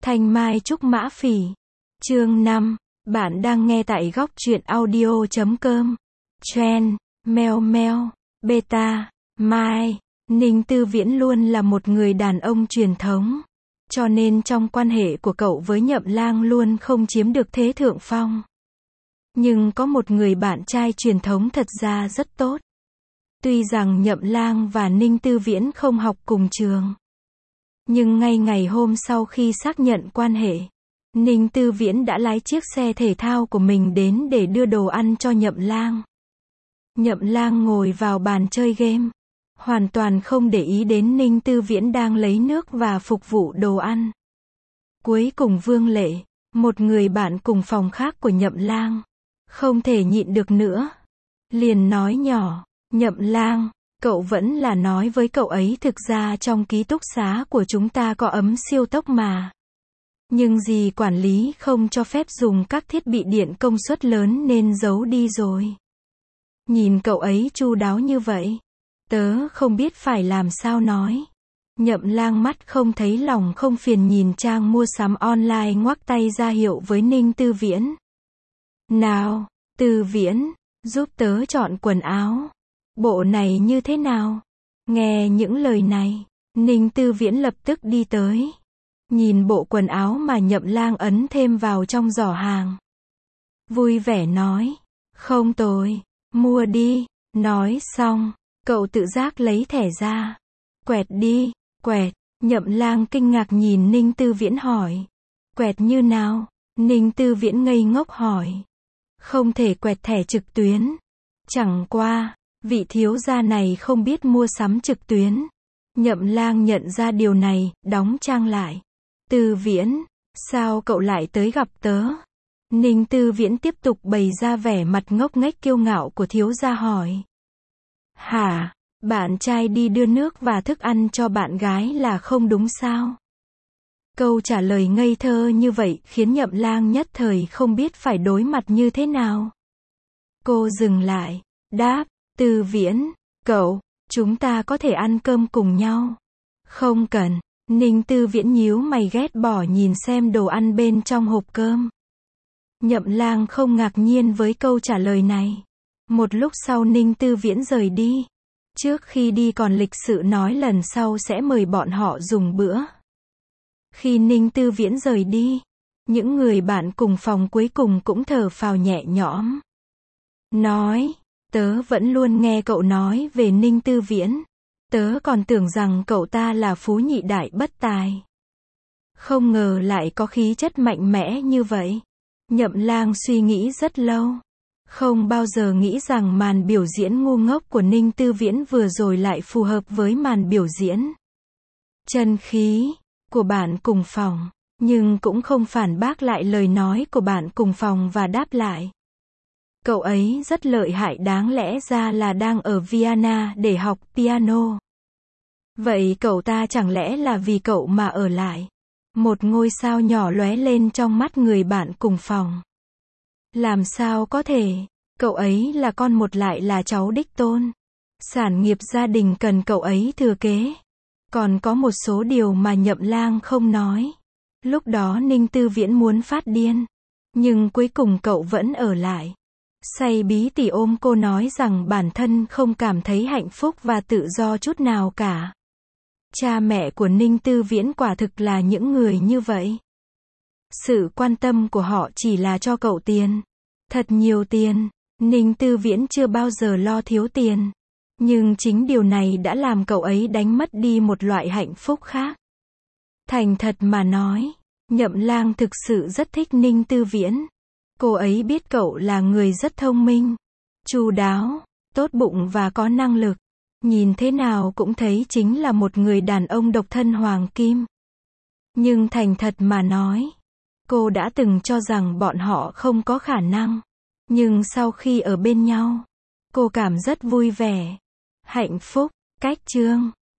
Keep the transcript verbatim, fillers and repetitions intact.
Thanh Mai Trúc Mã Phỉ. Chương năm. Bạn đang nghe tại góc truyện audio chấm com. Trend, Meo Meo, Beta, Mai. Ninh Tư Viễn luôn là một người đàn ông truyền thống. Cho nên trong quan hệ của cậu với Nhậm Lang luôn không chiếm được thế thượng phong. Nhưng có một người bạn trai truyền thống thật ra rất tốt. Tuy rằng Nhậm Lang và Ninh Tư Viễn không học cùng trường. Nhưng ngay ngày hôm sau khi xác nhận quan hệ, Ninh Tư Viễn đã lái chiếc xe thể thao của mình đến để đưa đồ ăn cho Nhậm Lang. Nhậm Lang ngồi vào bàn chơi game, hoàn toàn không để ý đến Ninh Tư Viễn đang lấy nước và phục vụ đồ ăn. Cuối cùng Vương Lệ, một người bạn cùng phòng khác của Nhậm Lang, không thể nhịn được nữa, liền nói nhỏ, Nhậm Lang, cậu vẫn là nói với cậu ấy thực ra trong ký túc xá của chúng ta có ấm siêu tốc mà. Nhưng dì quản lý không cho phép dùng các thiết bị điện công suất lớn nên giấu đi rồi. Nhìn cậu ấy chu đáo như vậy, tớ không biết phải làm sao nói. Nhậm Lang mắt không thấy lòng không phiền nhìn trang mua sắm online ngoắc tay ra hiệu với Ninh Tư Viễn. Nào, Tư Viễn, giúp tớ chọn quần áo. Bộ này như thế nào? Nghe những lời này, Ninh Tư Viễn lập tức đi tới. Nhìn bộ quần áo mà Nhậm Lang ấn thêm vào trong giỏ hàng. Vui vẻ nói, không tồi, mua đi. Nói xong, cậu tự giác lấy thẻ ra. Quẹt đi, quẹt. Nhậm Lang kinh ngạc nhìn Ninh Tư Viễn hỏi. Quẹt như nào? Ninh Tư Viễn ngây ngốc hỏi. Không thể quẹt thẻ trực tuyến. Chẳng qua, vị thiếu gia này không biết mua sắm trực tuyến. Nhậm Lang nhận ra điều này, đóng trang lại. Tư Viễn, sao cậu lại tới gặp tớ? Ninh Tư Viễn tiếp tục bày ra vẻ mặt ngốc nghếch kiêu ngạo của thiếu gia hỏi. Hả, bạn trai đi đưa nước và thức ăn cho bạn gái là không đúng sao? Câu trả lời ngây thơ như vậy khiến Nhậm Lang nhất thời không biết phải đối mặt như thế nào. Cô dừng lại, đáp, Tư Viễn, cậu, chúng ta có thể ăn cơm cùng nhau. Không cần. Ninh Tư Viễn nhíu mày ghét bỏ nhìn xem đồ ăn bên trong hộp cơm. Nhậm Lang không ngạc nhiên với câu trả lời này. Một lúc sau Ninh Tư Viễn rời đi. Trước khi đi còn lịch sự nói lần sau sẽ mời bọn họ dùng bữa. Khi Ninh Tư Viễn rời đi, những người bạn cùng phòng cuối cùng cũng thở phào nhẹ nhõm. Nói, tớ vẫn luôn nghe cậu nói về Ninh Tư Viễn. Tớ còn tưởng rằng cậu ta là phú nhị đại bất tài. Không ngờ lại có khí chất mạnh mẽ như vậy. Nhậm Lang suy nghĩ rất lâu. Không bao giờ nghĩ rằng màn biểu diễn ngu ngốc của Ninh Tư Viễn vừa rồi lại phù hợp với màn biểu diễn chân khí của bạn cùng phòng. Nhưng cũng không phản bác lại lời nói của bạn cùng phòng và đáp lại. Cậu ấy rất lợi hại, đáng lẽ ra là đang ở Vienna để học piano. Vậy cậu ta chẳng lẽ là vì cậu mà ở lại? Một ngôi sao nhỏ lóe lên trong mắt người bạn cùng phòng. Làm sao có thể? Cậu ấy là con một lại là cháu đích tôn. Sản nghiệp gia đình cần cậu ấy thừa kế. Còn có một số điều mà Nhậm Lang không nói. Lúc đó Ninh Tư Viễn muốn phát điên. Nhưng cuối cùng cậu vẫn ở lại. Say bí tỉ ôm cô nói rằng bản thân không cảm thấy hạnh phúc và tự do chút nào cả. Cha mẹ của Ninh Tư Viễn quả thực là những người như vậy. Sự quan tâm của họ chỉ là cho cậu tiền. Thật nhiều tiền. Ninh Tư Viễn chưa bao giờ lo thiếu tiền. Nhưng chính điều này đã làm cậu ấy đánh mất đi một loại hạnh phúc khác. Thành thật mà nói, Nhậm Lang thực sự rất thích Ninh Tư Viễn. Cô ấy biết cậu là người rất thông minh, chu đáo, tốt bụng và có năng lực. Nhìn thế nào cũng thấy chính là một người đàn ông độc thân hoàng kim. Nhưng thành thật mà nói, cô đã từng cho rằng bọn họ không có khả năng. Nhưng sau khi ở bên nhau, cô cảm rất vui vẻ, hạnh phúc. Cách chương